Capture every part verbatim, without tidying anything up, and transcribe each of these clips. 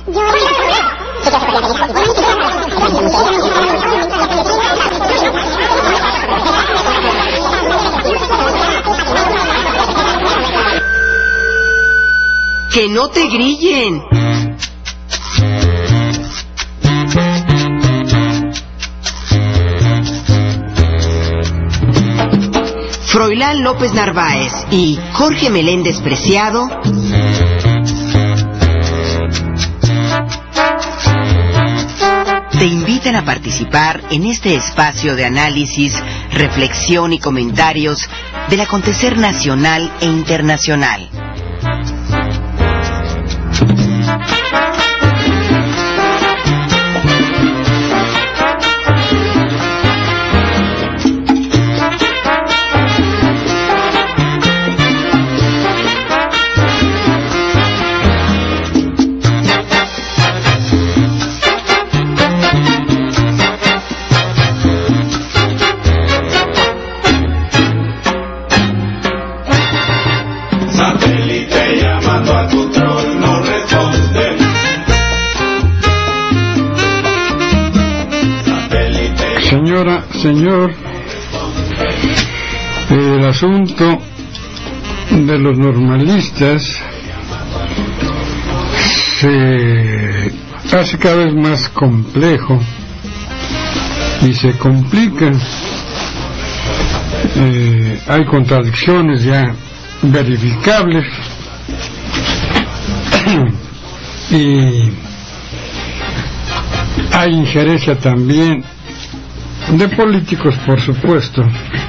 ¡Que no te grillen! Froilán López Narváez y Jorge Meléndez Preciado te invitan a participar en este espacio de análisis, reflexión y comentarios del acontecer nacional e internacional. Señora, señor, el asunto de los normalistas se hace cada vez más complejo y se complica. Eh, hay contradicciones ya verificables y hay injerencia también de políticos, por supuesto,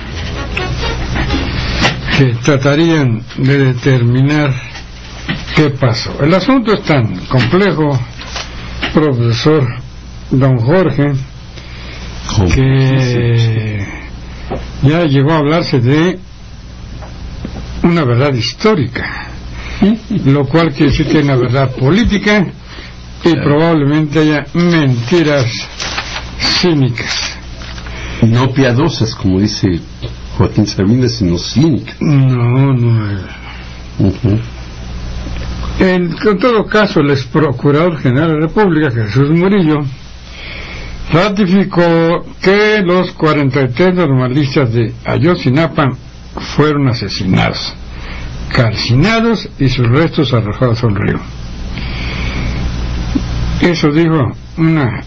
que tratarían de determinar qué pasó. El asunto es tan complejo, profesor don Jorge, que ya llegó a hablarse de una verdad histórica, lo cual quiere decir que hay una verdad política y probablemente haya mentiras cínicas. No piadosas, como dice Joaquín Sabina, sino cínicas. No, no. Uh-huh. En, en todo caso, el ex procurador general de la República, Jesús Murillo, ratificó que los cuarenta y tres normalistas de Ayotzinapa fueron asesinados, calcinados y sus restos arrojados al río. Eso dijo una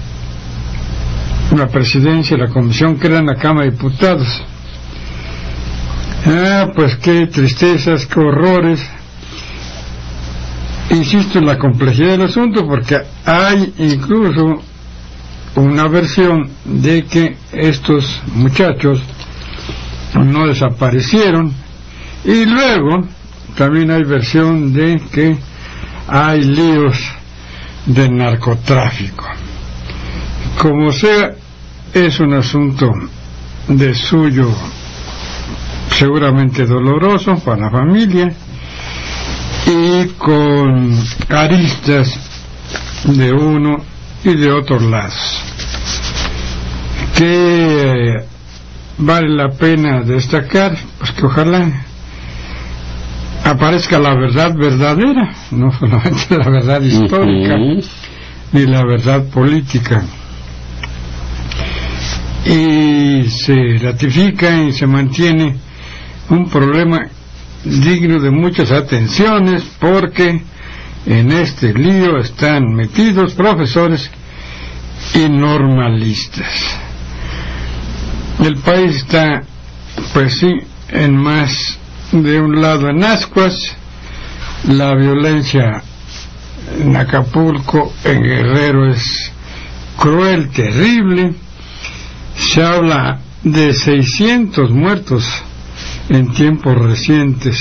la presidencia de la comisión que era en la Cámara de Diputados. Ah, pues qué tristezas, qué horrores. Insisto en la complejidad del asunto porque hay incluso una versión de que estos muchachos no desaparecieron, y luego también hay versión de que hay líos de narcotráfico. Como sea, es un asunto de suyo seguramente doloroso para la familia y con aristas de uno y de otros lados, que vale la pena destacar, pues que ojalá aparezca la verdad verdadera, no solamente la verdad histórica uh-huh. ni la verdad política, y se ratifica y se mantiene un problema digno de muchas atenciones, porque en este lío están metidos profesores y normalistas. El país está, pues sí, en más de un lado en ascuas. La violencia en Acapulco, en Guerrero, es cruel, terrible. Se habla de seiscientos muertos en tiempos recientes,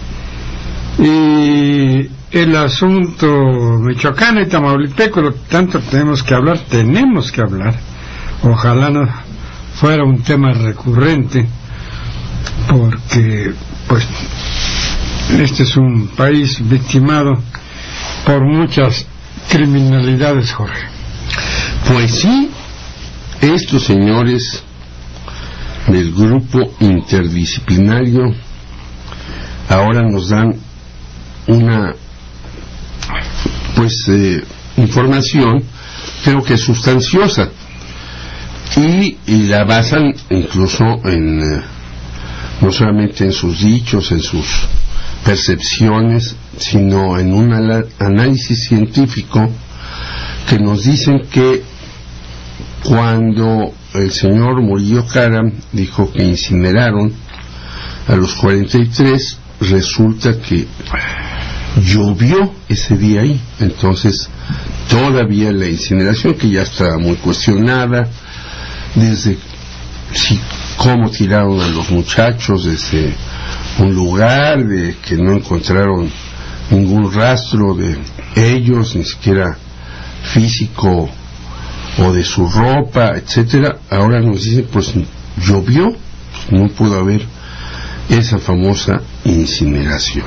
y el asunto michoacano y tamaulipeco, lo que tanto tenemos que hablar, tenemos que hablar, ojalá no fuera un tema recurrente, porque pues este es un país victimado por muchas criminalidades, Jorge. Pues sí, estos señores del grupo interdisciplinario ahora nos dan una pues eh, información, creo que sustanciosa, y, y la basan incluso en eh, no solamente en sus dichos, en sus percepciones, sino en un análisis científico que nos dicen que cuando el señor Murillo Karam dijo que incineraron a los cuarenta y tres, resulta que llovió ese día ahí. Entonces todavía la incineración, que ya está muy cuestionada, desde si, cómo tiraron a los muchachos desde un lugar, de que no encontraron ningún rastro de ellos, ni siquiera físico o de su ropa, etcétera. Ahora nos dicen, pues llovió, pues no pudo haber esa famosa incineración.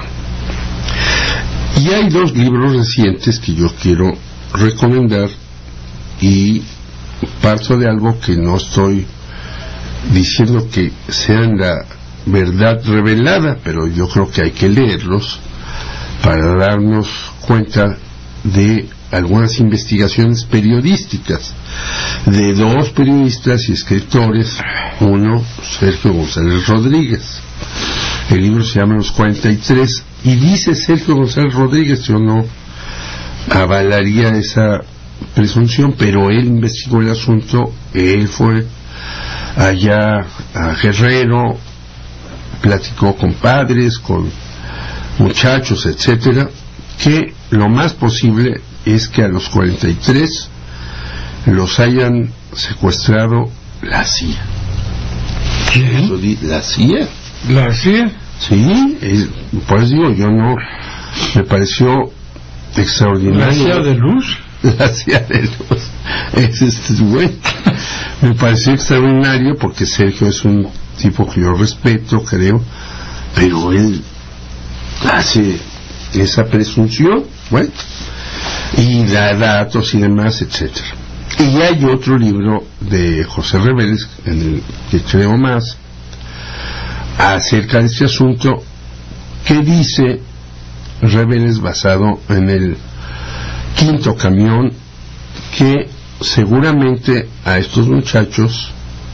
Y hay dos libros recientes que yo quiero recomendar, y parto de algo que no estoy diciendo que sean la verdad revelada, pero yo creo que hay que leerlos para darnos cuenta de algunas investigaciones periodísticas de dos periodistas y escritores. Uno, Sergio González Rodríguez. El libro se llama Los cuarenta y tres, y dice Sergio González Rodríguez, yo no avalaría esa presunción, pero él investigó el asunto, él fue allá a Guerrero, platicó con padres, con muchachos, etcétera, que lo más posible es que a los cuarenta y tres los hayan secuestrado la C I A. ¿Quién? Eso di, la C I A. ¿La C I A? Sí, es, por eso digo, yo no, me pareció extraordinario. ¿La C I A de luz? La C I A de luz. Es este güey. Me pareció extraordinario porque Sergio es un tipo que yo respeto, creo, pero él hace esa presunción, bueno, y da datos y demás, etcétera. Y hay otro libro de José Reveles, en el que creo más, acerca de este asunto, que dice Reveles, basado en el quinto camión, que seguramente a estos muchachos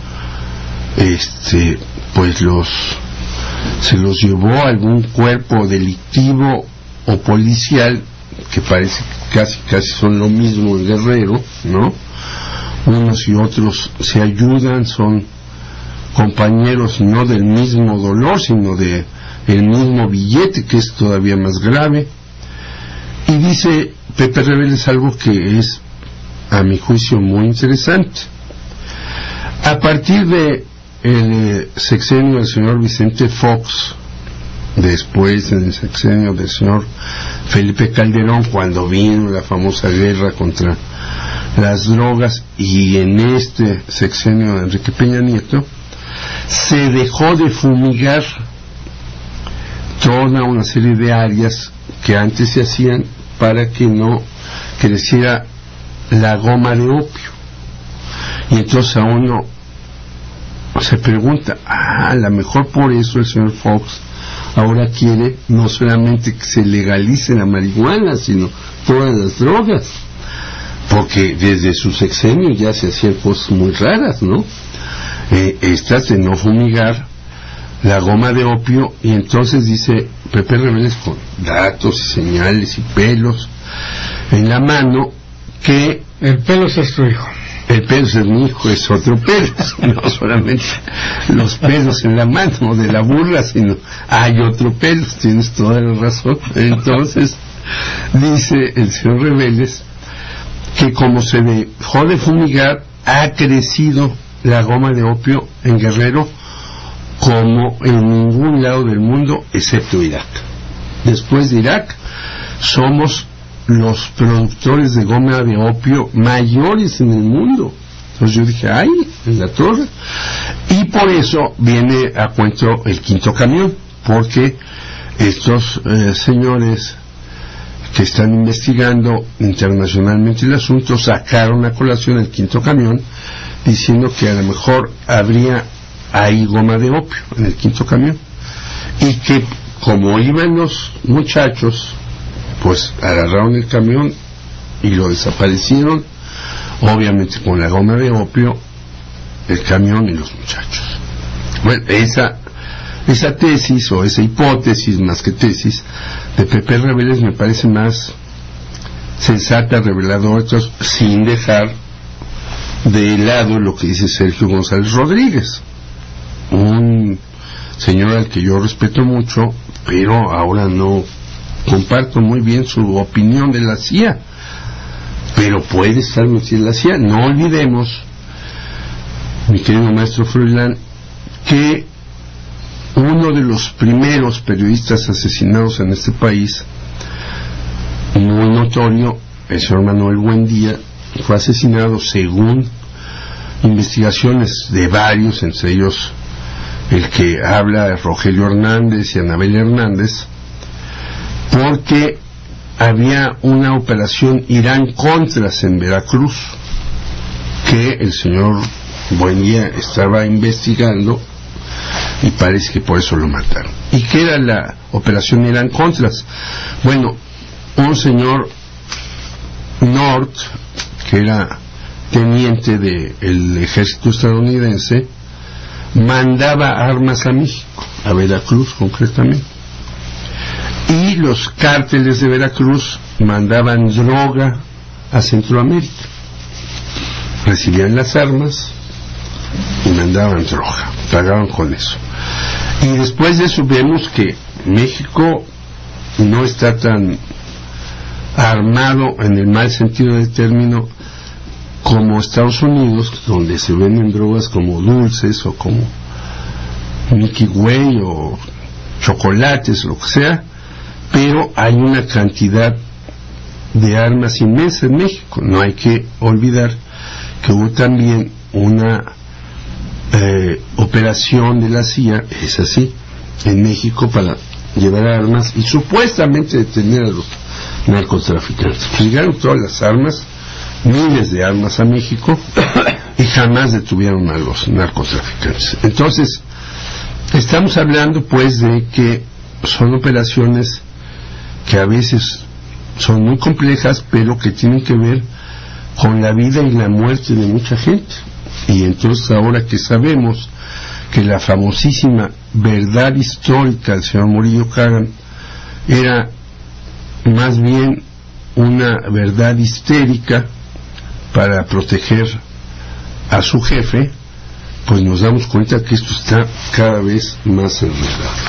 este pues los se los llevó a algún cuerpo delictivo o policial, que parece que casi casi son lo mismo en Guerrero, ¿no? Unos y otros se ayudan, son compañeros no del mismo dolor, sino de el mismo billete, que es todavía más grave. Y dice Pepe Reveles algo que es, a mi juicio, muy interesante. A partir de el sexenio del señor Vicente Fox, después en el sexenio del señor Felipe Calderón, cuando vino la famosa guerra contra las drogas, y en este sexenio de Enrique Peña Nieto, se dejó de fumigar toda una serie de áreas que antes se hacían para que no creciera la goma de opio. Y entonces a uno se pregunta, ah, a lo mejor por eso el señor Fox ahora quiere no solamente que se legalice la marihuana, sino todas las drogas, porque desde su sexenio ya se hacían cosas muy raras, ¿no? Eh, estas de no fumigar la goma de opio. Y entonces dice Pepe Reveles, con datos y señales y pelos en la mano, que el pelo es tu hijo. El pelo es mi hijo, es otro pelo, no solamente los pelos en la mano de la burla, sino hay otro pelo, tienes toda la razón. Entonces dice el señor Reveles que como se dejó de fumigar, ha crecido la goma de opio en Guerrero como en ningún lado del mundo excepto Irak. Después de Irak somos los productores de goma de opio mayores en el mundo. Entonces yo dije, ay, en la torre. Y por eso viene a cuento el quinto camión, porque estos eh, señores que están investigando internacionalmente el asunto sacaron a colación el quinto camión, diciendo que a lo mejor habría ahí goma de opio en el quinto camión, y que como iban los muchachos, pues agarraron el camión y lo desaparecieron, obviamente con la goma de opio, el camión y los muchachos. Bueno, esa esa tesis o esa hipótesis, más que tesis, de Pepe Reveles me parece más sensata, reveladora, sin dejar de lado lo que dice Sergio González Rodríguez, un señor al que yo respeto mucho, pero ahora no comparto muy bien su opinión de la C I A, pero puede estar metida en la C I A. No olvidemos, mi querido maestro Froilán, que uno de los primeros periodistas asesinados en este país, muy notorio, el señor Manuel Buendía, fue asesinado según investigaciones de varios, entre ellos el que habla de Rogelio Hernández y Anabel Hernández, porque había una operación Irán-Contras en Veracruz que el señor Buendía estaba investigando y parece que por eso lo mataron. ¿Y qué era la operación Irán-Contras? Bueno, un señor North, que era teniente del ejército estadounidense, mandaba armas a México, a Veracruz concretamente, y los cárteles de Veracruz mandaban droga a Centroamérica, recibían las armas y mandaban droga, pagaban con eso. Y después de eso vemos que México no está tan armado en el mal sentido del término como Estados Unidos, donde se venden drogas como dulces o como Mickey Way o chocolates, lo que sea, pero hay una cantidad de armas inmensa en México. No hay que olvidar que hubo también una eh, operación de la C I A, es así, en México para llevar armas y supuestamente detener a los narcotraficantes. Llegaron todas las armas, miles de armas a México y jamás detuvieron a los narcotraficantes. Entonces, estamos hablando pues de que son operaciones que a veces son muy complejas, pero que tienen que ver con la vida y la muerte de mucha gente. Y entonces ahora que sabemos que la famosísima verdad histórica del señor Murillo Karam era más bien una verdad histérica para proteger a su jefe, pues nos damos cuenta que esto está cada vez más enredado.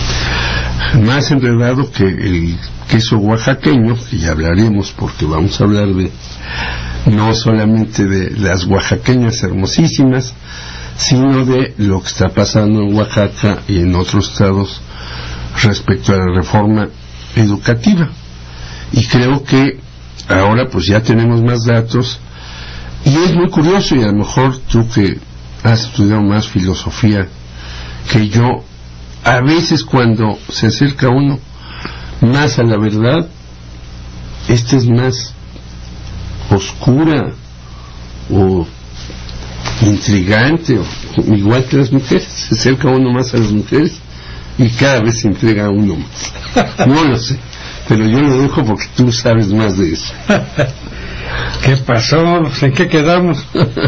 Más enredado que el queso oaxaqueño, que ya hablaremos porque vamos a hablar de no solamente de las oaxaqueñas hermosísimas, sino de lo que está pasando en Oaxaca y en otros estados respecto a la reforma educativa. Y creo que ahora pues ya tenemos más datos y es muy curioso, y a lo mejor tú que has estudiado más filosofía que yo, a veces cuando se acerca uno más a la verdad, esta es más oscura o intrigante, o igual que las mujeres, se acerca uno más a las mujeres y cada vez se entrega a uno más. No lo sé, pero yo lo dejo porque tú sabes más de eso. ¿Qué pasó? ¿En qué quedamos?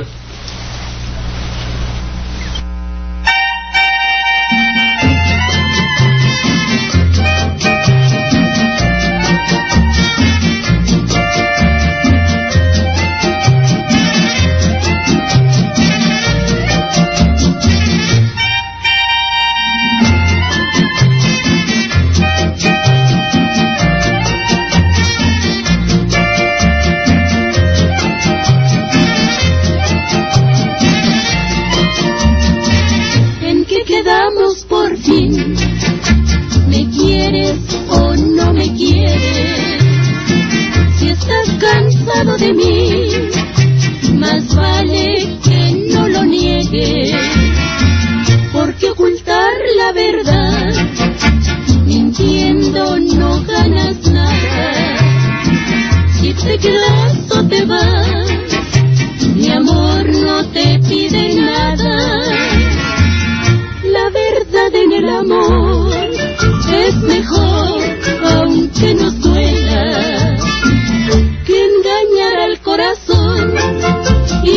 De mí, más vale que no lo niegues, porque ocultar la verdad, mintiendo no ganas nada. Si te quedas o te vas, mi amor no te pide nada. La verdad en el amor es mejor, aunque nos duela, que engañar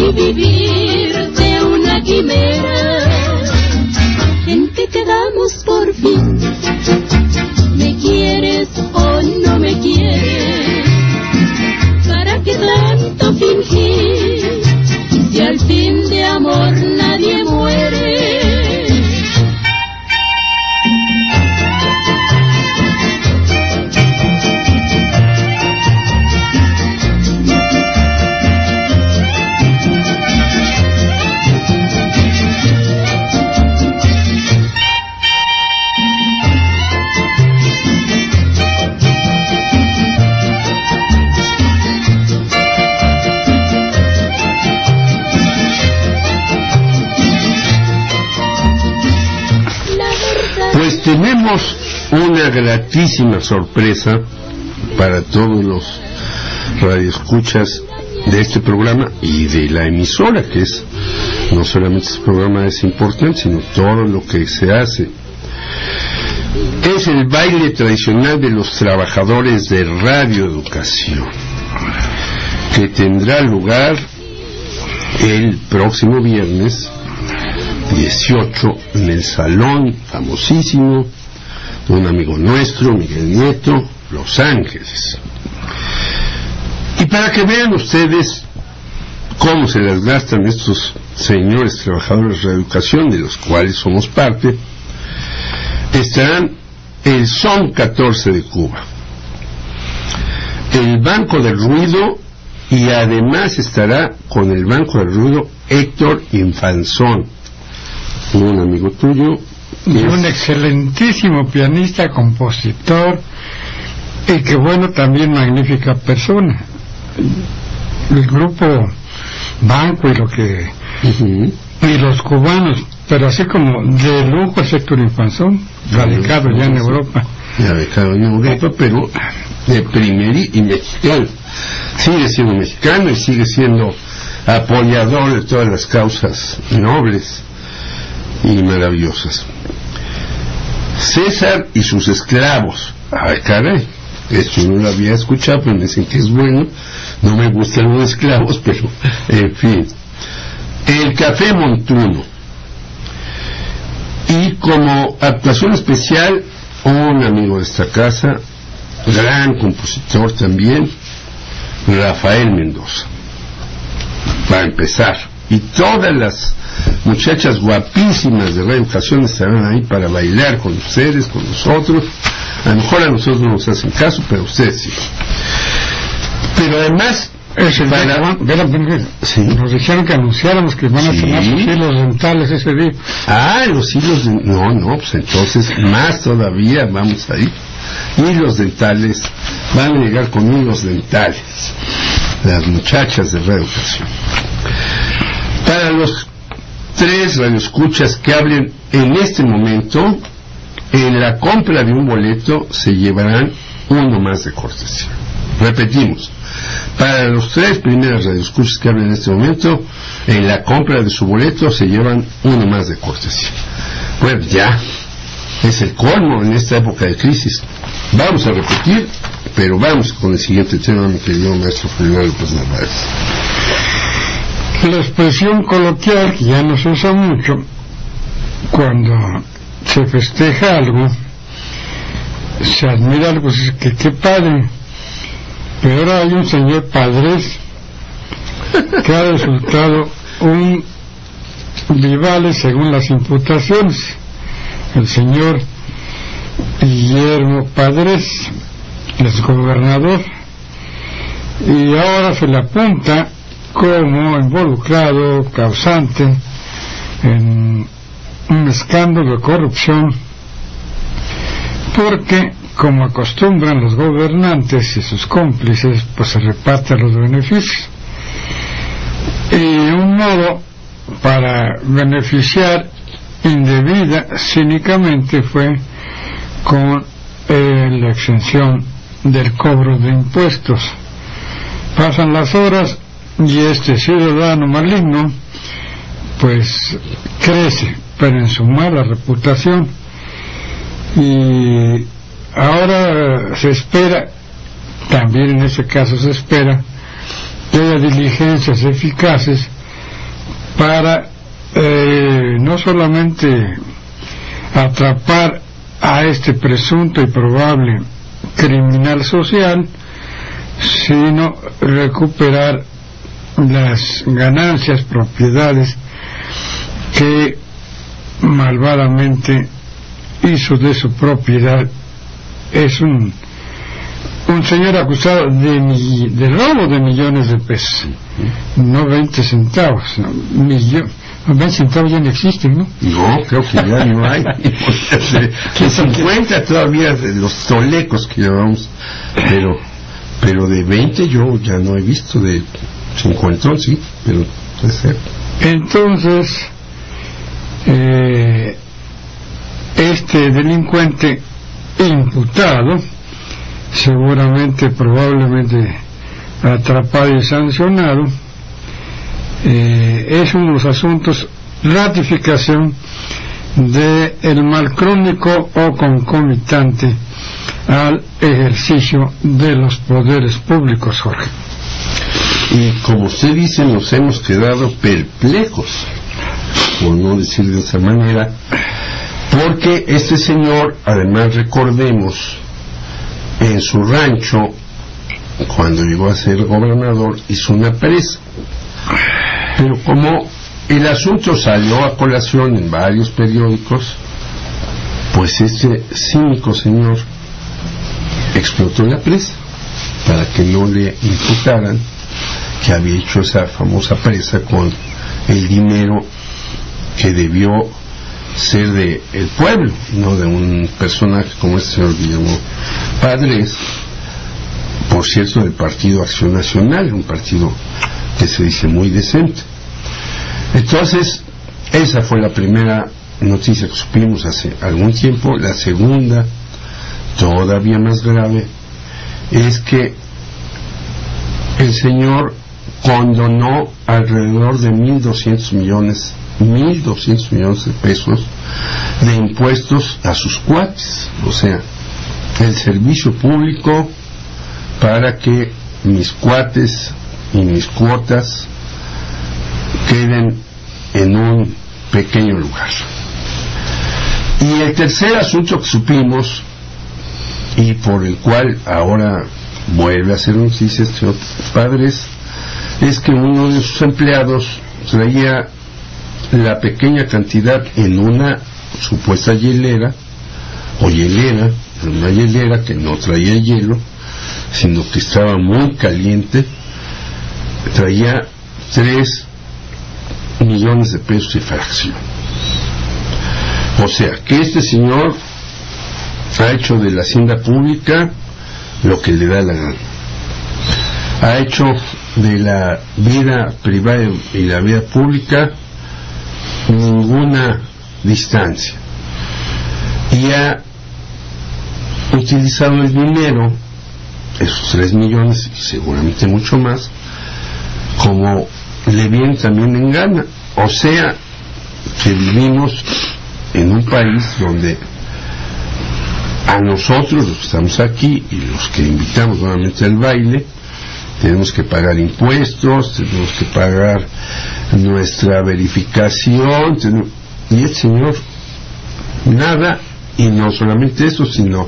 y vivir de una quimera en que quedamos por fin. ¿Me quieres o no me quieres? ¿Para qué tanto fingir? Si al fin de amor nadie muere. Pues tenemos una gratísima sorpresa para todos los radioescuchas de este programa y de la emisora, que es no solamente este programa es importante, sino todo lo que se hace. Es el baile tradicional de los trabajadores de radioeducación, que tendrá lugar el próximo viernes dieciocho en el salón famosísimo de un amigo nuestro, Miguel Nieto, Los Ángeles. Y para que vean ustedes cómo se las gastan estos señores trabajadores de reeducación, de los cuales somos parte, estarán el Son catorce de Cuba, el Banco del Ruido, y además estará con el Banco del Ruido Héctor Infanzón, un amigo tuyo, y un excelentísimo pianista, compositor, y que bueno, también magnífica persona. El grupo Banco y lo que uh-huh. y los cubanos, pero así como de lujo es Héctor Infanzón, radicado ya en Europa. Radicado en Europa, pero de primer y mexicano. Sigue siendo mexicano y sigue siendo apoyador de todas las causas nobles y maravillosas. César y sus esclavos. Ay, caray, esto no lo había escuchado, pero me dicen que es bueno. No me gustan los esclavos, pero en fin. El Café Montuno. Y como actuación especial, un amigo de esta casa, gran compositor también, Rafael Mendoza. Va a empezar. Y todas las muchachas guapísimas de reeducación estarán ahí para bailar con ustedes, con nosotros. A lo mejor a nosotros no nos hacen caso, pero ustedes sí. Pero además es el para... día, sí. Nos dijeron que anunciáramos que van a sí. tener sus hilos dentales ese día. Ah, los hilos de... no, no, pues entonces más todavía vamos ahí. Hilos dentales, van a llegar con hilos dentales las muchachas de reeducación. Para los tres radioescuchas que hablen en este momento, en la compra de un boleto se llevarán uno más de cortesía. Repetimos, para los tres primeras radioescuchas que hablen en este momento, en la compra de su boleto se llevan uno más de cortesía. Bueno, ya es el colmo en esta época de crisis. Vamos a repetir, pero vamos con el siguiente tema, mi querido maestro Fernando López Narváez. La expresión coloquial, que ya no se usa mucho, cuando se festeja algo, se admira algo, pues que qué padre. Pero ahora hay un señor Padres que ha resultado un Vivales según las imputaciones. El señor Guillermo Padres es gobernador y ahora se le apunta como involucrado, causante en un escándalo de corrupción, porque como acostumbran los gobernantes y sus cómplices, pues se reparten los beneficios, y un modo para beneficiar indebida, cínicamente, fue con eh, la exención del cobro de impuestos. Pasan las horas y este ciudadano maligno pues crece, pero en su mala reputación, y ahora se espera, también en ese caso se espera, que haya diligencias eficaces para eh, no solamente atrapar a este presunto y probable criminal social, sino recuperar las ganancias, propiedades que malvadamente hizo de su propiedad. Es un un señor acusado de, de robo de millones de pesos, no veinte centavos, no, millón, veinte centavos ya no existen, ¿no? No, creo que ya no hay. Que cincuenta todavía de los tolecos que llevamos, pero pero de veinte yo ya no he visto, de cincuenta sí, pero puede ser. Entonces, eh, este delincuente imputado, seguramente, probablemente atrapado y sancionado, eh, es uno de los asuntos, ratificación de el mal crónico o concomitante al ejercicio de los poderes públicos, Jorge. Y como usted dice, nos hemos quedado perplejos, por no decir de otra manera, porque este señor, además recordemos, en su rancho, cuando llegó a ser gobernador, hizo una presa. Pero como el asunto salió a colación en varios periódicos, pues este cínico señor explotó la presa para que no le imputaran que había hecho esa famosa presa con el dinero que debió ser de el pueblo, no de un personaje como este señor Guillermo Padres, por cierto, del Partido Acción Nacional, un partido que se dice muy decente. Entonces, esa fue la primera noticia que supimos hace algún tiempo. La segunda, todavía más grave, es que el señor condonó alrededor de mil doscientos millones mil doscientos millones de pesos de impuestos a sus cuates, o sea, el servicio público para que mis cuates y mis cuotas queden en un pequeño lugar. Y el tercer asunto que supimos, y por el cual ahora vuelve a hacer noticia este señor Padres, es que uno de sus empleados traía la pequeña cantidad en una supuesta hielera o hielera, una hielera que no traía hielo, sino que estaba muy caliente, traía tres millones de pesos de fracción. O sea que este señor ha hecho de la hacienda pública lo que le da la gana, ha hecho de la vida privada y la vida pública ninguna distancia, y ha utilizado el dinero, esos tres millones y seguramente mucho más, como le viene también en gana. O sea que vivimos en un país donde a nosotros, los que estamos aquí y los que invitamos nuevamente al baile, tenemos que pagar impuestos, tenemos que pagar nuestra verificación, tenemos, y el señor nada, y no solamente eso, sino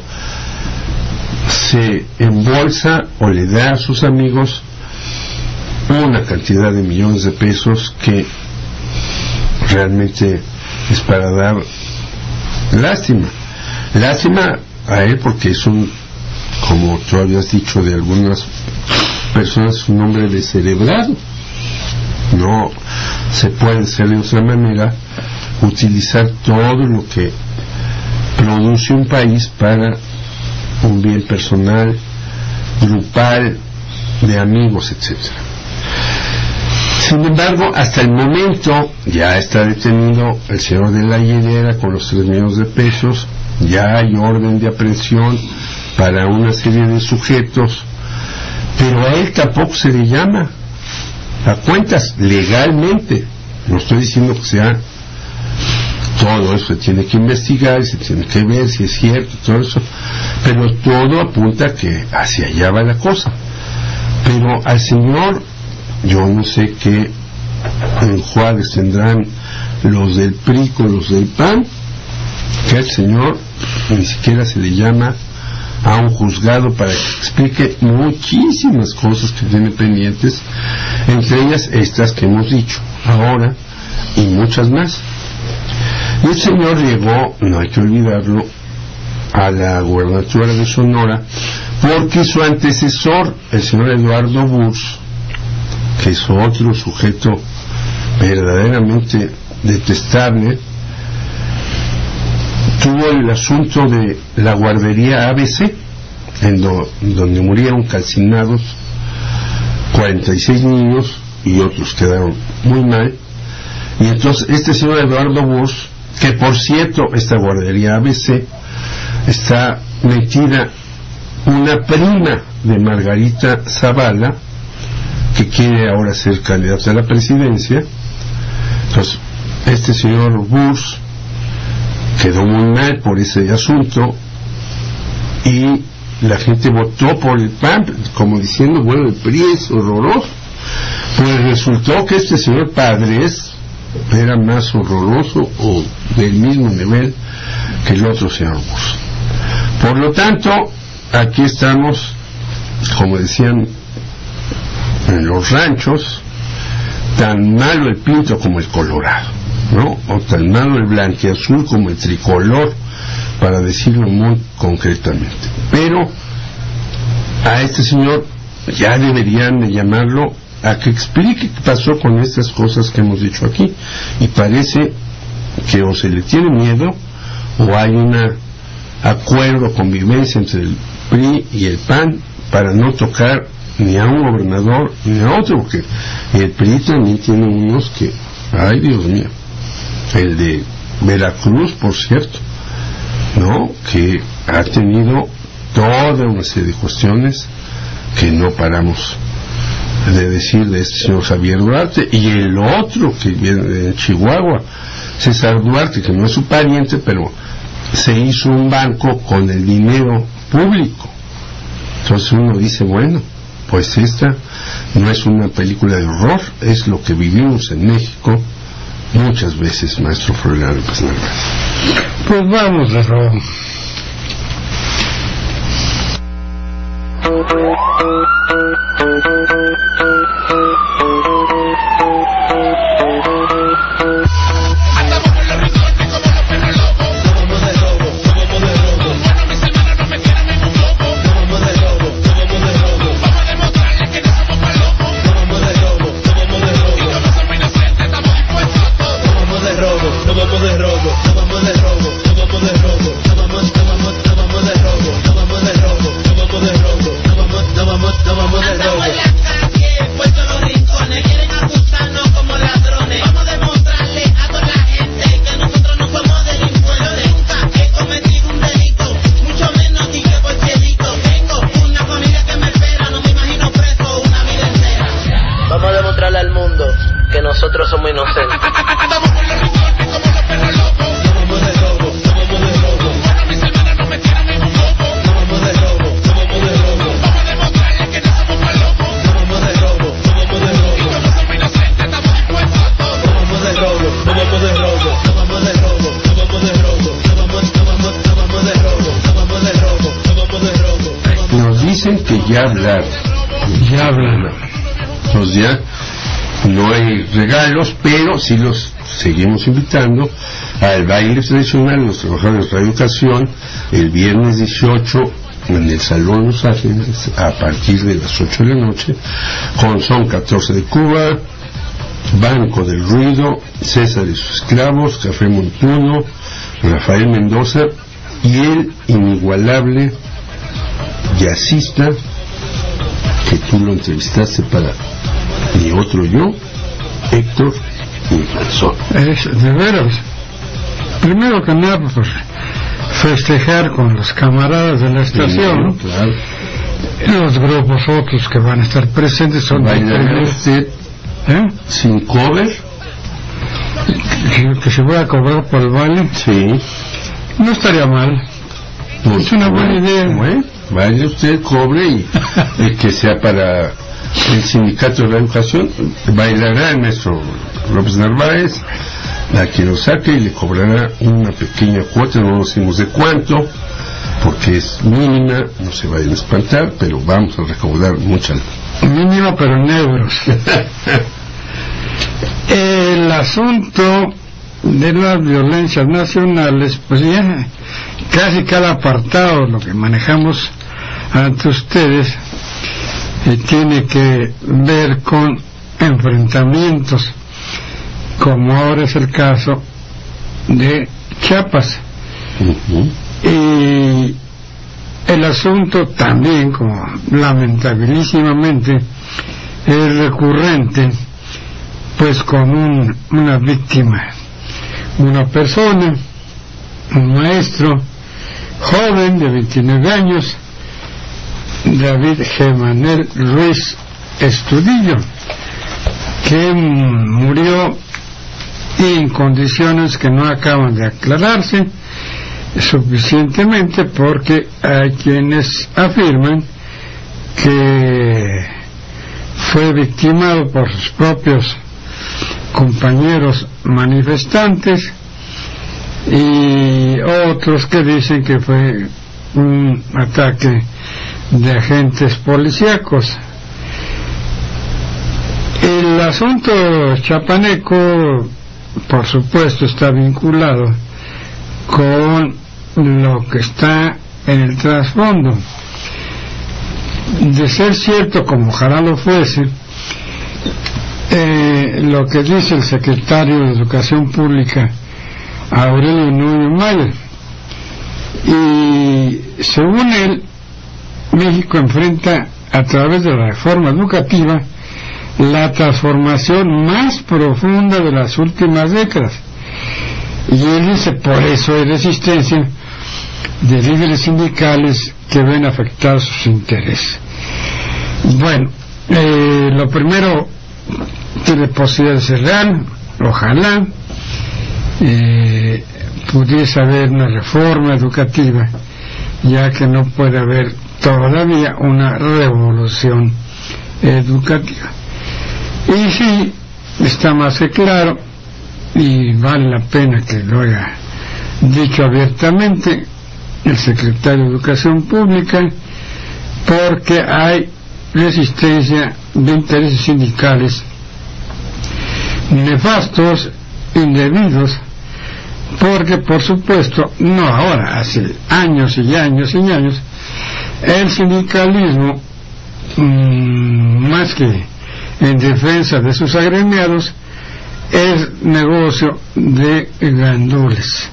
se embolsa o le da a sus amigos una cantidad de millones de pesos que realmente es para dar lástima lástima a él, porque es un, como tú habías dicho de algunas personas, un hombre descerebrado. No se puede ser de otra manera, utilizar todo lo que produce un país para un bien personal, grupal, de amigos, etcétera. Sin embargo, hasta el momento ya está detenido el señor de la hielera con los tres millones de pesos, ya hay orden de aprehensión para una serie de sujetos, pero a él tampoco se le llama a cuentas legalmente. No estoy diciendo que sea todo eso, se tiene que investigar, se tiene que ver si es cierto, todo eso, pero todo apunta que hacia allá va la cosa. Pero al señor, yo no sé qué en Juárez tendrán los del P R I con los del P A N, que el señor ni siquiera se le llama a un juzgado para que explique muchísimas cosas que tiene pendientes, entre ellas estas que hemos dicho ahora y muchas más. Y el señor llegó, no hay que olvidarlo, a la gubernatura de Sonora porque su antecesor, el señor Eduardo Burs, que es otro sujeto verdaderamente detestable, tuvo el asunto de la guardería A B C, en do, donde murieron calcinados cuarenta y seis niños y otros quedaron muy mal. Y entonces este señor Eduardo Burs, que por cierto esta guardería A B C está metida una prima de Margarita Zavala, que quiere ahora ser candidata a la presidencia. Entonces este señor Burs quedó muy mal por ese asunto y la gente votó por el P A N como diciendo, bueno, el P R I es horroroso. Pues resultó que este señor Padres era más horroroso o del mismo nivel que el otro señor Burs. Por lo tanto, aquí estamos, como decían en los ranchos, tan malo el pinto como el colorado, ¿no? O tan malo el blanquiazul como el tricolor, para decirlo muy concretamente. Pero a este señor ya deberían de llamarlo a que explique qué pasó con estas cosas que hemos dicho aquí, y parece que o se le tiene miedo o hay un acuerdo, convivencia entre el P R I y el P A N para no tocar ni a un gobernador ni a otro, porque el P R I también tiene unos que, ay Dios mío, el de Veracruz, por cierto, ¿no?, que ha tenido toda una serie de cuestiones que no paramos de decir de este señor Javier Duarte, y el otro que viene de Chihuahua, César Duarte, que no es su pariente, pero se hizo un banco con el dinero público. Entonces uno dice, bueno, pues esta no es una película de horror, es lo que vivimos en México muchas veces, maestro Floriano López Narváez. Pues vamos de robo. Nosotros somos inocentes. Nos dicen que ya hablar, ya hablan. Pues ya no hay regalos, pero sí los seguimos invitando al baile tradicional de los trabajadores de radioeducación el viernes dieciocho en el Salón Los Ángeles a partir de las ocho de la noche, con Son catorce de Cuba, Banco del Ruido, César y sus esclavos, Café Montuno, Rafael Mendoza y el inigualable jazzista que tú lo entrevistaste para Ni Otro Yo, Héctor Infanzón. Es de veras. Primero que nada, pues festejar con los camaradas de la estación, sí, claro. Los grupos otros que van a estar presentes son ¿Bailará usted ¿eh? sin cover? Que, que se voy a cobrar por el baile. Sí. No estaría mal. Pues, es una buena idea. Bueno, vaya usted, cobre y, y que sea para el Sindicato de la Educación bailará el maestro López Narváez a quien lo saque y le cobrará una pequeña cuota, no nos decimos de cuánto, porque es mínima, no se vayan a espantar, pero vamos a recaudar mucha. Mínima, pero en euros. El asunto de las violencias nacionales, pues ya casi cada apartado, lo que manejamos ante ustedes, eh, tiene que ver con enfrentamientos, como ahora es el caso de Chiapas. Uh-huh. Y el asunto también, como lamentabilísimamente es recurrente, pues con un, una víctima, una persona, un maestro joven de veintinueve años, David Gemanel Ruiz Estudillo, que murió en condiciones que no acaban de aclararse suficientemente, porque hay quienes afirman que fue victimado por sus propios compañeros manifestantes y otros que dicen que fue un ataque de agentes policíacos. El asunto chapaneco, por supuesto, está vinculado con lo que está en el trasfondo. De ser cierto, como ojalá lo fuese, eh, lo que dice el secretario de Educación Pública, Aurelio Nuño Mayer, y según él, México enfrenta a través de la reforma educativa la transformación más profunda de las últimas décadas. Y él dice, por eso hay resistencia de líderes sindicales que ven afectados sus intereses. Bueno, eh, lo primero, tiene posibilidad de ser real, ojalá eh, pudiese haber una reforma educativa, ya que no puede haber todavía una revolución educativa. Y sí, está más que claro, y vale la pena que lo haya dicho abiertamente el secretario de Educación Pública, porque hay resistencia de intereses sindicales nefastos, indebidos, porque por supuesto, no ahora, hace años y años y años, el sindicalismo, mmm, más que en defensa de sus agremiados, es negocio de gandules.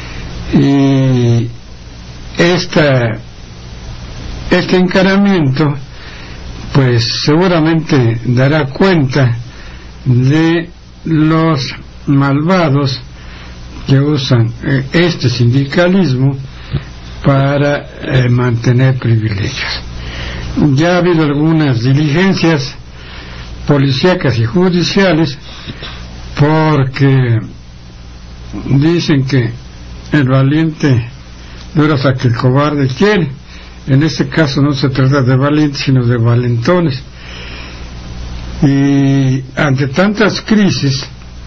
Y esta, este encaramiento pues seguramente dará cuenta de los malvados que usan eh, este sindicalismo para eh, mantener privilegios. Ya ha habido algunas diligencias policíacas y judiciales, porque dicen que el valiente dura hasta que el cobarde quiere. En este caso no se trata de valientes, sino de valentones. Y ante tantas crisis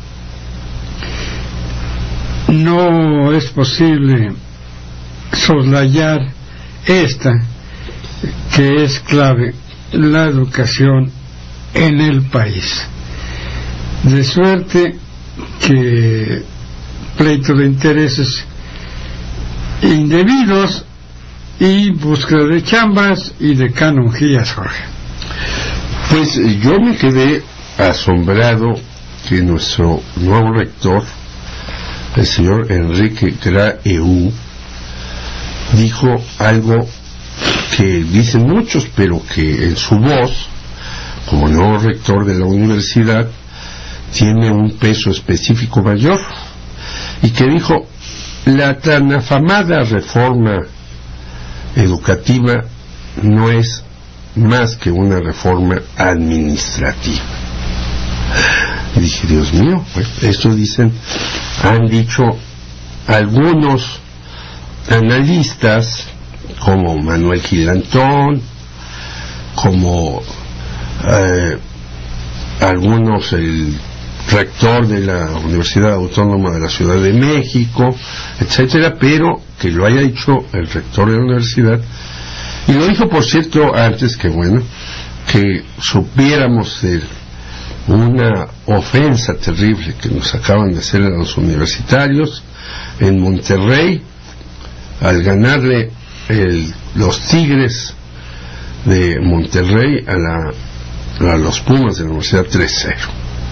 no es posible soslayar esta, que es clave, la educación en el país. De suerte que pleito de intereses indebidos y búsqueda de chambas y de canonjías, Jorge. Pues yo me quedé asombrado que nuestro nuevo rector, el señor Enrique Graeu, dijo algo que dicen muchos, pero que en su voz, como nuevo rector de la universidad, tiene un peso específico mayor, y que dijo: la tan afamada reforma educativa no es más que una reforma administrativa. Y dije, Dios mío, pues, esto dicen, han dicho algunos analistas como Manuel Gilantón, como eh, algunos el rector de la Universidad Autónoma de la Ciudad de México, etcétera, pero que lo haya dicho el rector de la universidad, y lo dijo, por cierto, antes que bueno, que supiéramos de una ofensa terrible que nos acaban de hacer a los universitarios en Monterrey al ganarle el, los Tigres de Monterrey a, la, a los Pumas de la Universidad tres cero,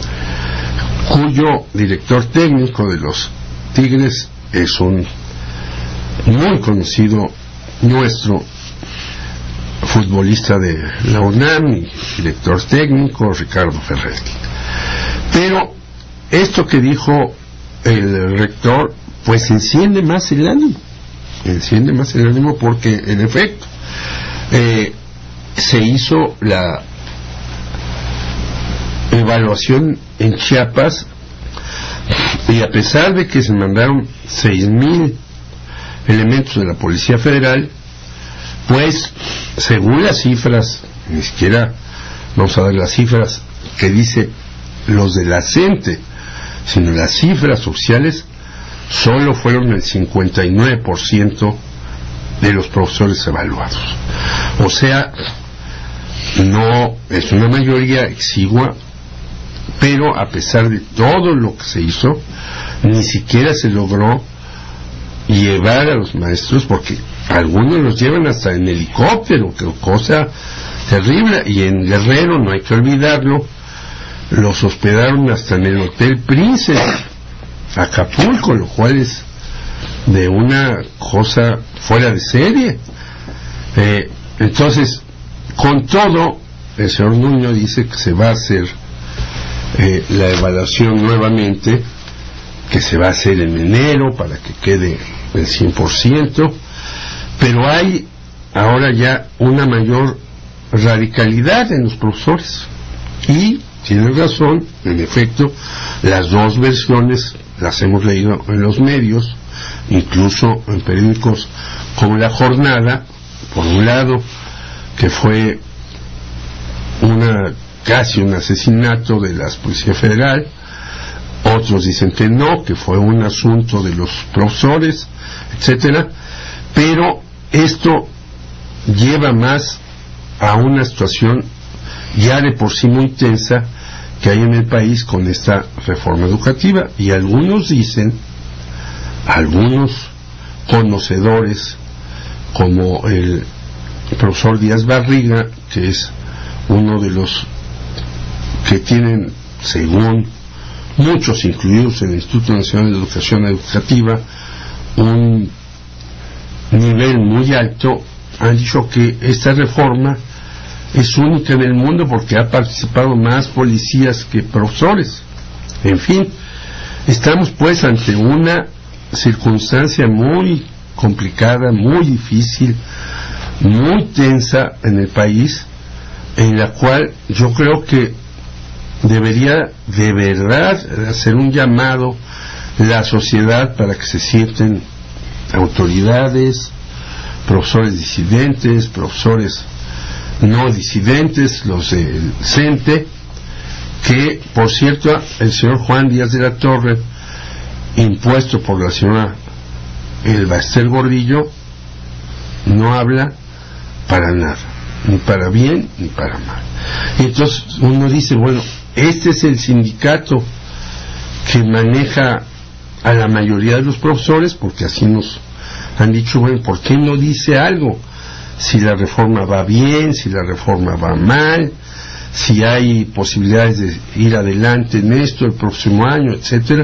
cuyo director técnico de los Tigres es un muy conocido nuestro futbolista de la UNAM y director técnico, Ricardo Ferretti. Pero esto que dijo el rector, pues enciende más el ánimo, enciende más el ánimo porque en efecto eh, se hizo la evaluación en Chiapas, y a pesar de que se mandaron seis mil elementos de la Policía Federal, pues según las cifras, ni siquiera vamos a ver las cifras que dice los de la CENTE, sino las cifras oficiales, solo fueron el cincuenta y nueve por ciento de los profesores evaluados. O sea, no es una mayoría exigua, pero a pesar de todo lo que se hizo, ni siquiera se logró llevar a los maestros, porque algunos los llevan hasta en helicóptero, que cosa terrible, y en Guerrero, no hay que olvidarlo, los hospedaron hasta en el Hotel Príncipe, Acapulco, lo cual es de una cosa fuera de serie. Eh, entonces, con todo, el señor Nuño dice que se va a hacer eh, la evaluación nuevamente, que se va a hacer en enero para que quede el cien por ciento, pero hay ahora ya una mayor radicalidad en los profesores, y tiene razón, en efecto, las dos versiones las hemos leído en los medios, incluso en periódicos como La Jornada. Por un lado, que fue una casi un asesinato de la Policía Federal, otros dicen que no, que fue un asunto de los profesores, etcétera, pero esto lleva más a una situación ya de por sí muy tensa que hay en el país con esta reforma educativa, y algunos dicen, algunos conocedores como el profesor Díaz Barriga, que es uno de los que tienen, según muchos incluidos en el Instituto Nacional de Educación Educativa, un nivel muy alto, han dicho que esta reforma es única en el mundo porque ha participado más policías que profesores. En fin, estamos pues ante una circunstancia muy complicada, muy difícil, muy tensa en el país, en la cual yo creo que debería de verdad hacer un llamado la sociedad para que se sienten autoridades, profesores disidentes, profesores no disidentes, los del CENTE, que por cierto el señor Juan Díaz de la Torre, impuesto por la señora Elba Ester Gordillo, no habla para nada, ni para bien ni para mal. Y entonces uno dice, bueno, este es el sindicato que maneja a la mayoría de los profesores, porque así nos han dicho, bueno, ¿por qué no dice algo? Si la reforma va bien, si la reforma va mal, si hay posibilidades de ir adelante en esto el próximo año, etcétera,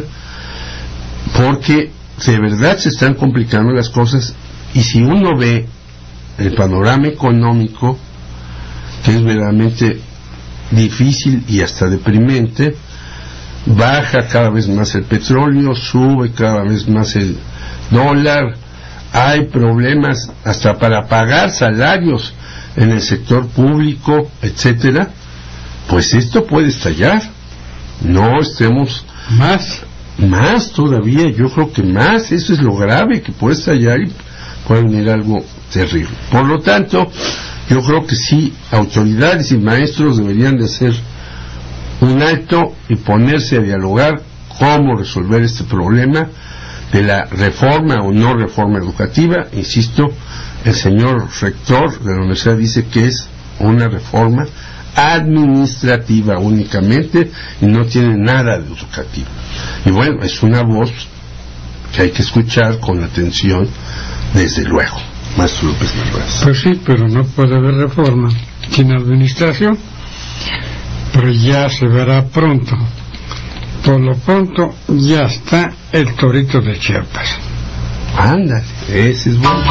porque de verdad se están complicando las cosas. Y si uno ve el panorama económico, que es verdaderamente difícil y hasta deprimente, baja cada vez más el petróleo, sube cada vez más el dólar, hay problemas hasta para pagar salarios en el sector público, etcétera, pues esto puede estallar. No estemos más más todavía, yo creo que más, eso es lo grave, que puede estallar y puede venir algo terrible. Por lo tanto, Yo creo que sí, autoridades y maestros deberían de hacer un alto y ponerse a dialogar cómo resolver este problema de la reforma o no reforma educativa. Insisto, el señor rector de la universidad dice que es una reforma administrativa únicamente y no tiene nada de educativo. Y bueno, es una voz que hay que escuchar con atención, desde luego. Maestro López Narváez. Pues sí, pero no puede haber reforma sin administración, pero ya se verá pronto. Por lo pronto ya está el torito de Chiapas. Ándale, ese es bueno.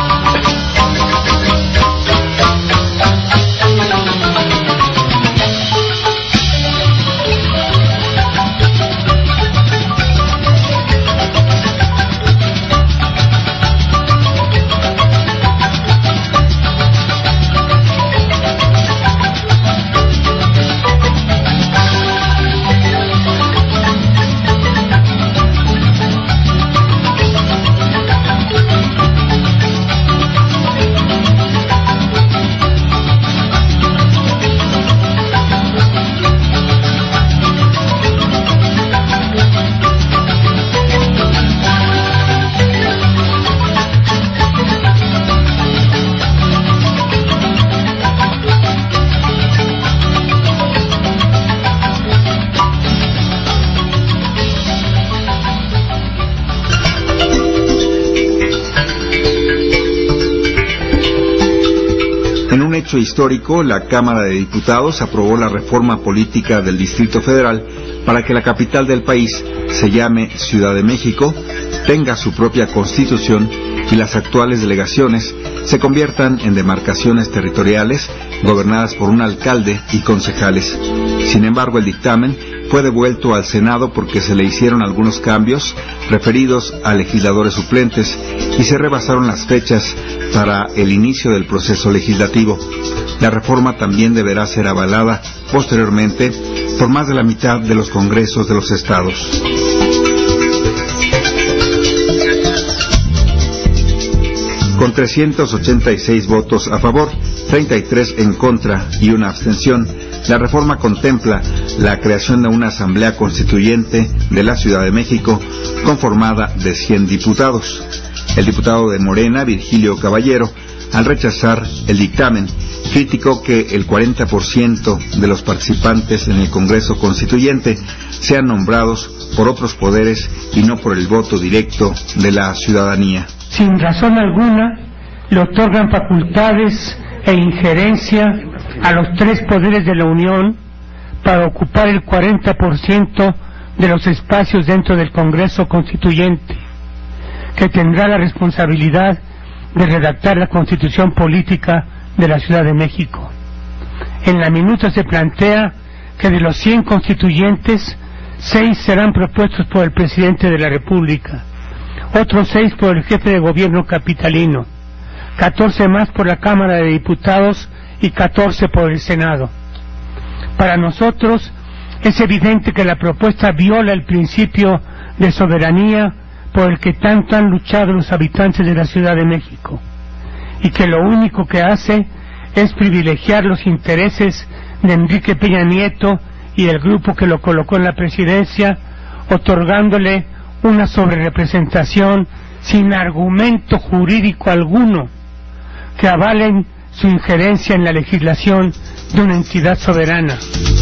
Histórico, la Cámara de Diputados aprobó la reforma política del Distrito Federal para que la capital del país se llame Ciudad de México, tenga su propia constitución y las actuales delegaciones se conviertan en demarcaciones territoriales gobernadas por un alcalde y concejales. Sin embargo, el dictamen fue devuelto al Senado porque se le hicieron algunos cambios referidos a legisladores suplentes y se rebasaron las fechas para el inicio del proceso legislativo. La reforma también deberá ser avalada posteriormente por más de la mitad de los congresos de los estados. Con trescientos ochenta y seis votos a favor, treinta y tres en contra y una abstención, la reforma contempla la creación de una asamblea constituyente de la Ciudad de México conformada de cien diputados. El diputado de Morena, Virgilio Caballero, al rechazar el dictamen, criticó que el cuarenta por ciento de los participantes en el Congreso Constituyente sean nombrados por otros poderes y no por el voto directo de la ciudadanía. Sin razón alguna, le otorgan facultades e injerencia a los tres poderes de la Unión para ocupar el cuarenta por ciento de los espacios dentro del Congreso Constituyente, que tendrá la responsabilidad de redactar la Constitución Política de la Ciudad de México. En la minuta se plantea que de los cien constituyentes, seis serán propuestos por el presidente de la República, otros seis por el jefe de gobierno capitalino, catorce más por la Cámara de Diputados y catorce por el Senado. Para nosotros es evidente que la propuesta viola el principio de soberanía por el que tanto han luchado los habitantes de la Ciudad de México, y que lo único que hace es privilegiar los intereses de Enrique Peña Nieto y el grupo que lo colocó en la presidencia, otorgándole una sobrerepresentación sin argumento jurídico alguno que avalen su injerencia en la legislación de una entidad soberana.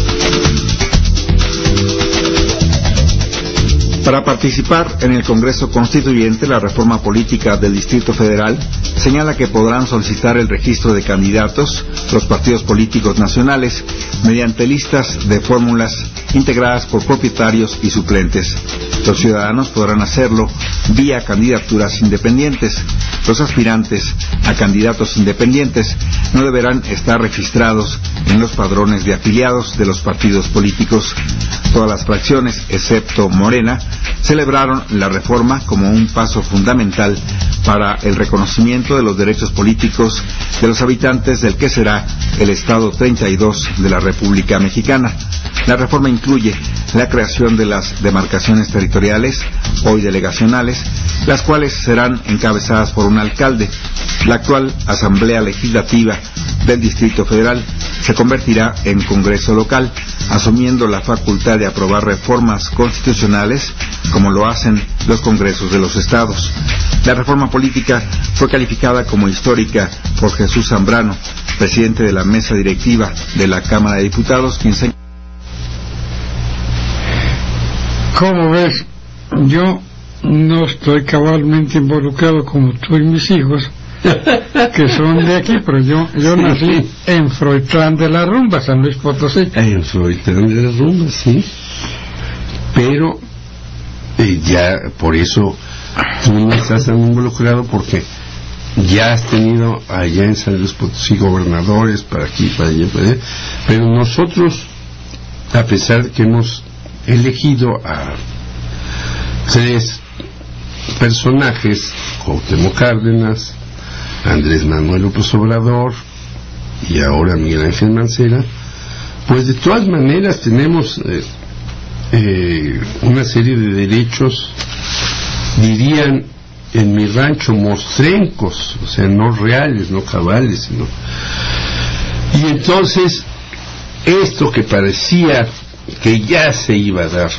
Para participar en el Congreso Constituyente, la reforma política del Distrito Federal señala que podrán solicitar el registro de candidatos los partidos políticos nacionales mediante listas de fórmulas integradas por propietarios y suplentes. Los ciudadanos podrán hacerlo vía candidaturas independientes. Los aspirantes a candidatos independientes no deberán estar registrados en los padrones de afiliados de los partidos políticos. Todas las fracciones, excepto Morena, celebraron la reforma como un paso fundamental para el reconocimiento de los derechos políticos de los habitantes del que será el Estado treinta y dos de la República Mexicana. La reforma incluye la creación de las demarcaciones territoriales, hoy delegacionales, las cuales serán encabezadas por un alcalde. La actual Asamblea Legislativa del Distrito Federal se convertirá en Congreso local, asumiendo la facultad de aprobar reformas constitucionales como lo hacen los congresos de los estados. La reforma política fue calificada como histórica por Jesús Zambrano, presidente de la mesa directiva de la Cámara de Diputados, quien se... ¿Cómo ves? Yo no estoy cabalmente involucrado como tú y mis hijos, que son de aquí, pero yo yo nací en Froitlán de la Rumba, San Luis Potosí. En Froitlán de la Rumba, sí. Pero eh, ya por eso tú no estás tan involucrado, porque ya has tenido allá en San Luis Potosí gobernadores para aquí, para allá, para allá. Pero nosotros, a pesar de que hemos elegido a tres personajes, Cuauhtémoc Cárdenas, Andrés Manuel López Obrador y ahora Miguel Ángel Mancera, pues de todas maneras tenemos eh, eh, una serie de derechos, dirían en mi rancho, mostrencos, o sea, no reales, no cabales, sino... Y entonces esto que parecía que ya se iba a dar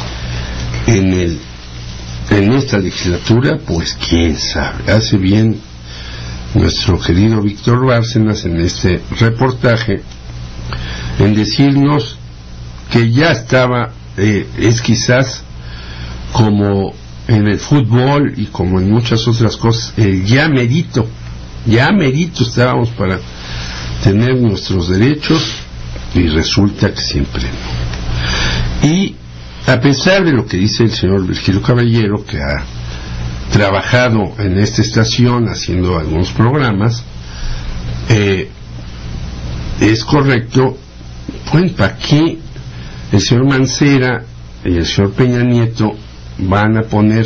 en el en esta legislatura, pues quién sabe. Hace bien nuestro querido Víctor Bárcenas en este reportaje en decirnos que ya estaba, eh, es quizás como en el fútbol y como en muchas otras cosas, eh, ya merito, ya merito estábamos para tener nuestros derechos, y resulta que siempre no. Y a pesar de lo que dice el señor Virgilio Caballero, que ha trabajado en esta estación haciendo algunos programas, eh, es correcto, pues para qué el señor Mancera y el señor Peña Nieto van a poner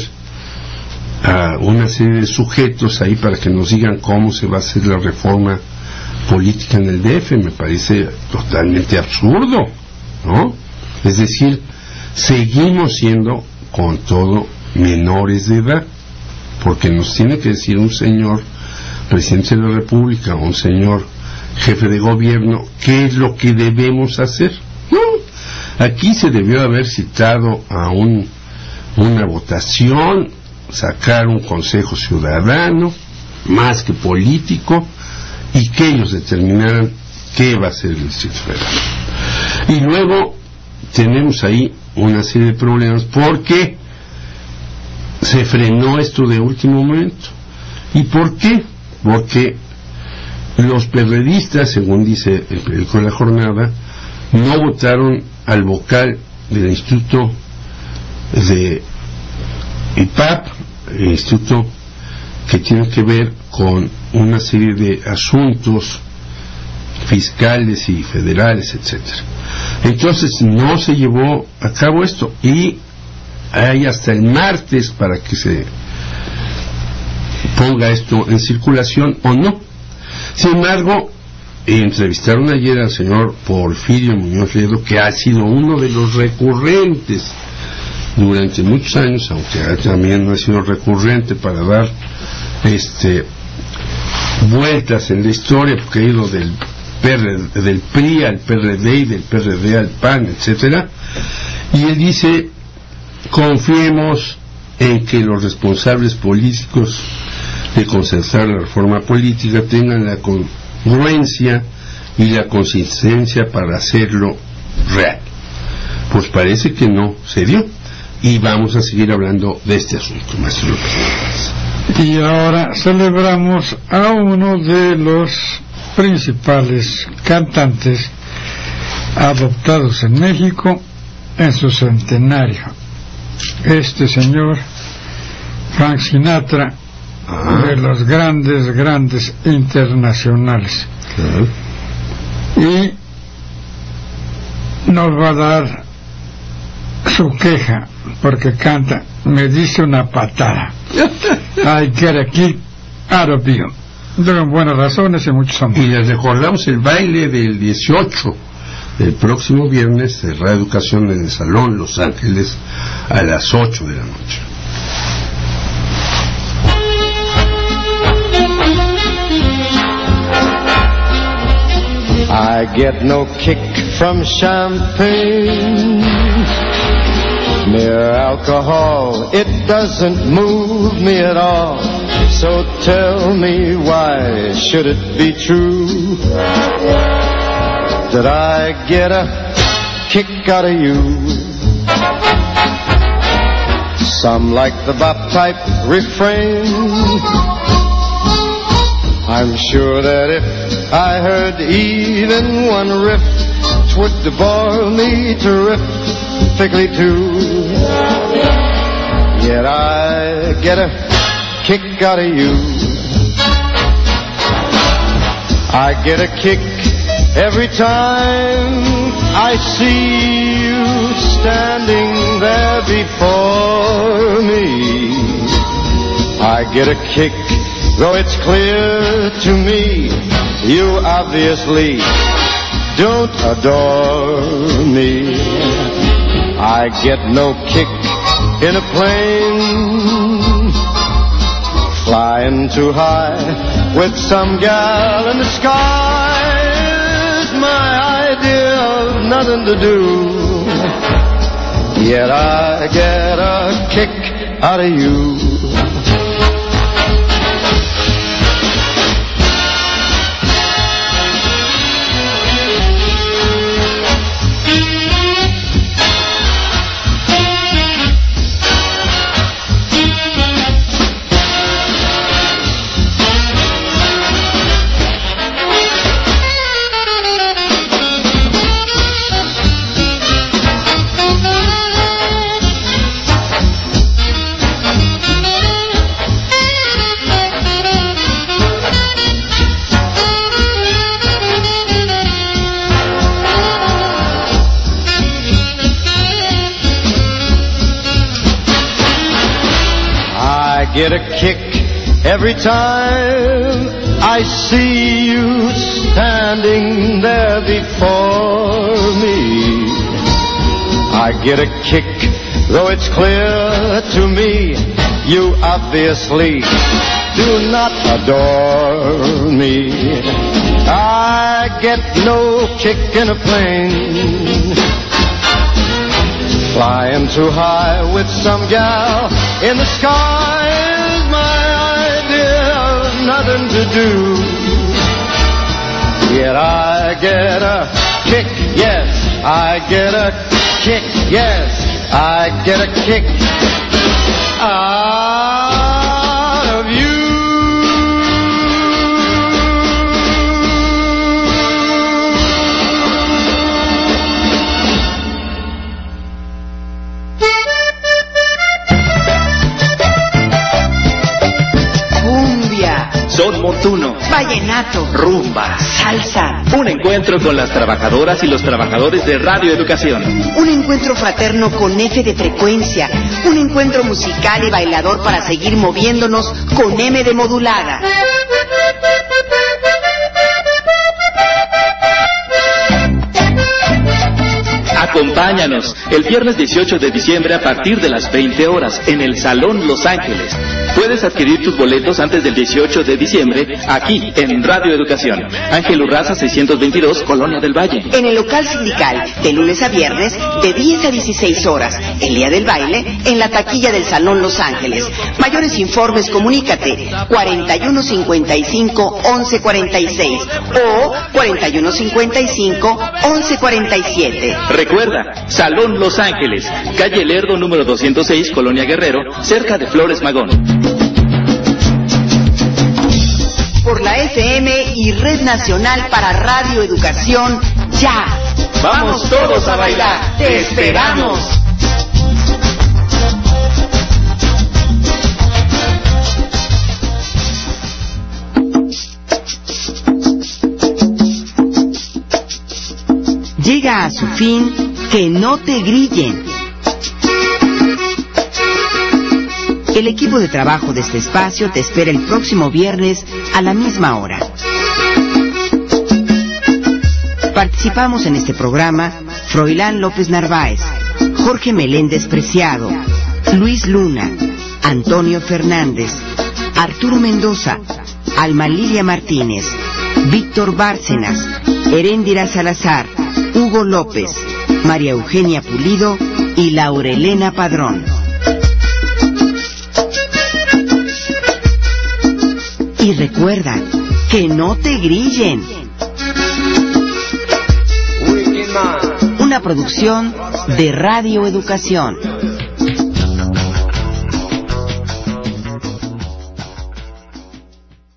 a una serie de sujetos ahí para que nos digan cómo se va a hacer la reforma política en el D F. Me parece totalmente absurdo, ¿no? Es decir, seguimos siendo con todo menores de edad, porque nos tiene que decir un señor presidente de la República o un señor jefe de gobierno qué es lo que debemos hacer. No, aquí se debió haber citado a un una votación, sacar un consejo ciudadano más que político, y que ellos determinaran qué va a ser el Distrito Federal. Y luego tenemos ahí una serie de problemas porque se frenó esto de último momento. ¿Y por qué? Porque los perredistas, según dice el periódico de La Jornada, no votaron al vocal del Instituto de I P A P, el instituto que tiene que ver con una serie de asuntos fiscales y federales, etcétera. Entonces no se llevó a cabo esto, y hay hasta el martes para que se ponga esto en circulación o no. Sin embargo, entrevistaron ayer al señor Porfirio Muñoz Ledo, que ha sido uno de los recurrentes durante muchos años, aunque también no ha sido recurrente para dar este vueltas en la historia, porque ha ido del P R, del P R I al P R D y del P R D al P A N, etcétera. Y él dice: confiemos en que los responsables políticos de concertar la reforma política tengan la congruencia y la consistencia para hacerlo real. Pues parece que no se dio, y vamos a seguir hablando de este asunto, maestro López. Y ahora celebramos a uno de los principales cantantes adoptados en México en su centenario, este señor Frank Sinatra, ah. de los grandes, grandes internacionales. Uh-huh. Y nos va a dar su queja, porque canta "Me dice una patada". I get a kick out of you. Tienen buenas razones y muchos amores. Y les recordamos el baile del dieciocho, el próximo viernes, de Reeducación en el Salón Los Ángeles, a las ocho de la noche. I get no kick from champagne. Mere alcohol, it doesn't move me at all. So tell me, why should it be true that I get a kick out of you? Some like the bop type refrain. I'm sure that if I heard even one riff, 'twould bore me terrifically too. Yet I get a kick out of you. I get a kick every time I see you standing there before me. I get a kick, though it's clear to me you obviously don't adore me. I get no kick in a plane, flying too high with some gal in the skies. My idea of nothing to do. Yet I get a kick out of you. Get a kick every time I see you standing there before me. I get a kick, though it's clear to me you obviously do not adore me. I get no kick in a plane, flying too high with some gal in the sky. Nothing to do. Yet I get a kick, yes, I get a kick, yes, I get a kick out of you. Son montuno, vallenato, rumba, salsa. Un encuentro con las trabajadoras y los trabajadores de Radio Educación. Un encuentro fraterno con F de frecuencia. Un encuentro musical y bailador para seguir moviéndonos con M de modulada. Acompáñanos el viernes dieciocho de diciembre a partir de las veinte horas en el Salón Los Ángeles. Puedes adquirir tus boletos antes del dieciocho de diciembre aquí en Radio Educación. Ángel Urraza seiscientos veintidós, Colonia del Valle. En el local sindical, de lunes a viernes, de diez a dieciséis horas. El día del baile, en la taquilla del Salón Los Ángeles. Mayores informes, comunícate cuarenta y uno cincuenta y cinco, once cuarenta y seis o cuarenta y uno cincuenta y cinco, once cuarenta y siete. Recuerda, Salón Los Ángeles, calle Lerdo número doscientos seis, Colonia Guerrero, cerca de Flores Magón. Por la F M y Red Nacional para Radio Educación, ya. ¡Vamos todos a bailar! ¡Te esperamos! Llega a su fin Que no te grillen. El equipo de trabajo de este espacio te espera el próximo viernes a la misma hora. Participamos en este programa Froilán López Narváez, Jorge Meléndez Preciado, Luis Luna, Antonio Fernández, Arturo Mendoza, Alma Lilia Martínez, Víctor Bárcenas, Heréndira Salazar, Hugo López, María Eugenia Pulido y Laurelena Padrón. Y recuerda, que no te grillen. Una producción de Radio Educación.